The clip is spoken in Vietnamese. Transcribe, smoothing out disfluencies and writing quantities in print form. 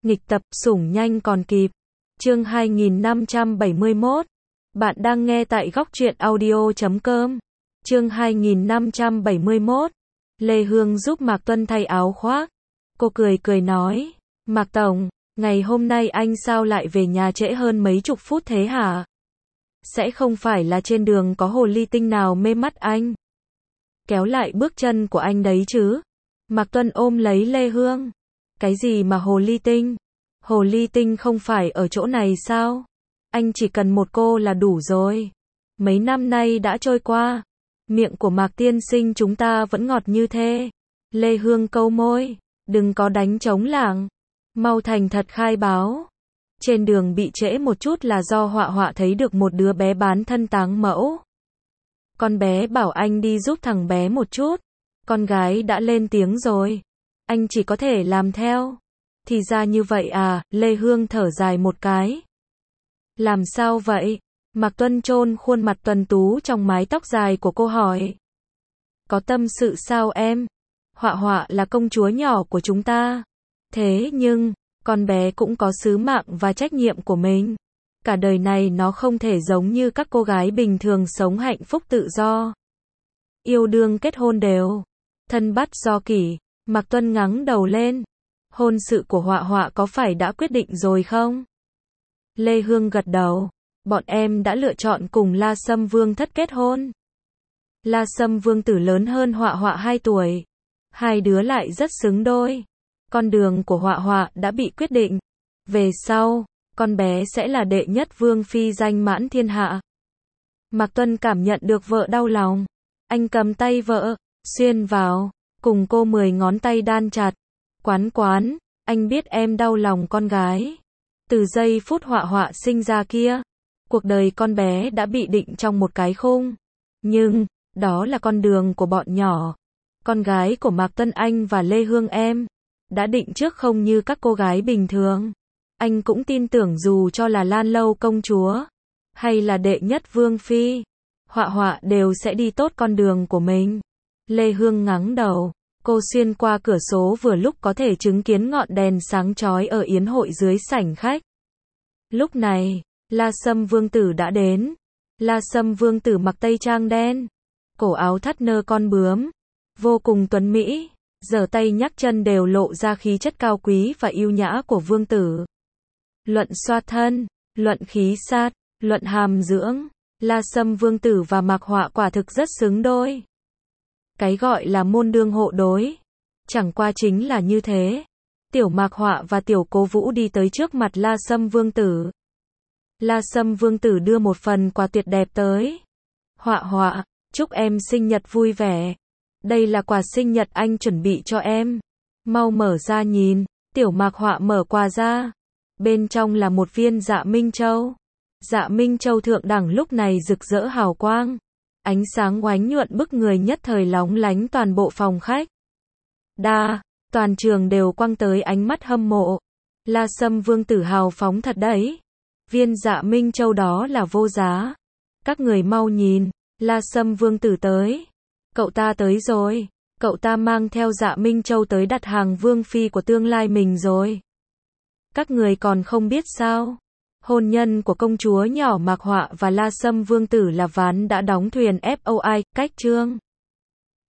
Nghịch tập, sủng nhanh còn kịp. Chương 2571. Bạn đang nghe tại góc truyện audio.com. Chương 2571. Lê Hương giúp Mạc Tuân thay áo khoác. Cô cười cười nói, Mạc Tổng, ngày hôm nay anh sao lại về nhà trễ hơn mấy chục phút thế hả? Sẽ không phải là trên đường có hồ ly tinh nào mê mắt anh? Kéo lại bước chân của anh đấy chứ? Mạc Tuân ôm lấy Lê Hương. Cái gì mà hồ ly tinh? Hồ ly tinh không phải ở chỗ này sao? Anh chỉ cần một cô là đủ rồi. Mấy năm nay đã trôi qua. Miệng của Mạc tiên sinh chúng ta vẫn ngọt như thế. Lê Hương câu môi. Đừng có đánh trống lảng. Mau thành thật khai báo. Trên đường bị trễ một chút là do Họa Họa thấy được một đứa bé bán thân táng mẫu. Con bé bảo anh đi giúp thằng bé một chút. Con gái đã lên tiếng rồi. Anh chỉ có thể làm theo. Thì ra như vậy à, Lê Hương thở dài một cái. Làm sao vậy? Mạc Tuân chôn khuôn mặt tuấn tú trong mái tóc dài của cô hỏi. Có tâm sự sao em? Họa Họa là công chúa nhỏ của chúng ta. Thế nhưng, con bé cũng có sứ mạng và trách nhiệm của mình. Cả đời này nó không thể giống như các cô gái bình thường sống hạnh phúc tự do. Yêu đương kết hôn đều. Thân bắt do kỷ. Mạc Tuân ngẩng đầu lên. Hôn sự của Họa Họa có phải đã quyết định rồi không? Lê Hương gật đầu. Bọn em đã lựa chọn cùng La Sâm Vương thất kết hôn. La Sâm Vương tử lớn hơn Họa Họa 2 tuổi. Hai đứa lại rất xứng đôi. Con đường của Họa Họa đã bị quyết định. Về sau, con bé sẽ là đệ nhất vương phi danh mãn thiên hạ. Mạc Tuân cảm nhận được vợ đau lòng. Anh cầm tay vợ, xuyên vào, cùng cô 10 ngón tay đan chặt. Quán, anh biết em đau lòng con gái. Từ giây phút Họa Họa sinh ra kia, cuộc đời con bé đã bị định trong một cái khung. Nhưng, đó là con đường của bọn nhỏ. Con gái của Mạc Tuân anh và Lê Hương em, đã định trước không như các cô gái bình thường. Anh cũng tin tưởng dù cho là Lan Lâu công chúa, hay là đệ nhất vương phi, Họa Họa đều sẽ đi tốt con đường của mình. Lê Hương ngẩng đầu. Cô xuyên qua cửa sổ vừa lúc có thể chứng kiến ngọn đèn sáng chói ở yến hội dưới sảnh khách. Lúc này, La Sâm Vương tử đã đến. La Sâm Vương tử mặc tây trang đen, cổ áo thắt nơ con bướm, vô cùng tuấn mỹ, giở tay nhắc chân đều lộ ra khí chất cao quý và yêu nhã của vương tử. Luận xoa thân, luận khí sát, luận hàm dưỡng, La Sâm Vương tử và Mạc Họa quả thực rất xứng đôi. Cái gọi là môn đương hộ đối, chẳng qua chính là như thế. Tiểu Mạc Họa và Tiểu Cố Vũ đi tới trước mặt La Sâm Vương tử. La Sâm Vương tử đưa một phần quà tuyệt đẹp tới. Họa Họa, chúc em sinh nhật vui vẻ. Đây là quà sinh nhật anh chuẩn bị cho em. Mau mở ra nhìn. Tiểu Mạc Họa mở quà ra. Bên trong là một viên Dạ Minh Châu. Dạ Minh Châu thượng đẳng lúc này rực rỡ hào quang. Ánh sáng oánh nhuận bức người nhất thời lóng lánh toàn bộ phòng khách. Toàn trường đều quăng tới ánh mắt hâm mộ. La Sâm Vương tử hào phóng thật đấy. Viên Dạ Minh Châu đó là vô giá. Các người mau nhìn, La Sâm Vương tử tới. Cậu ta tới rồi. Cậu ta mang theo Dạ Minh Châu tới đặt hàng vương phi của tương lai mình rồi. Các người còn không biết sao? Hôn nhân của công chúa nhỏ Mạc Họa và La Sâm Vương tử là ván đã đóng thuyền FOI, cách chương.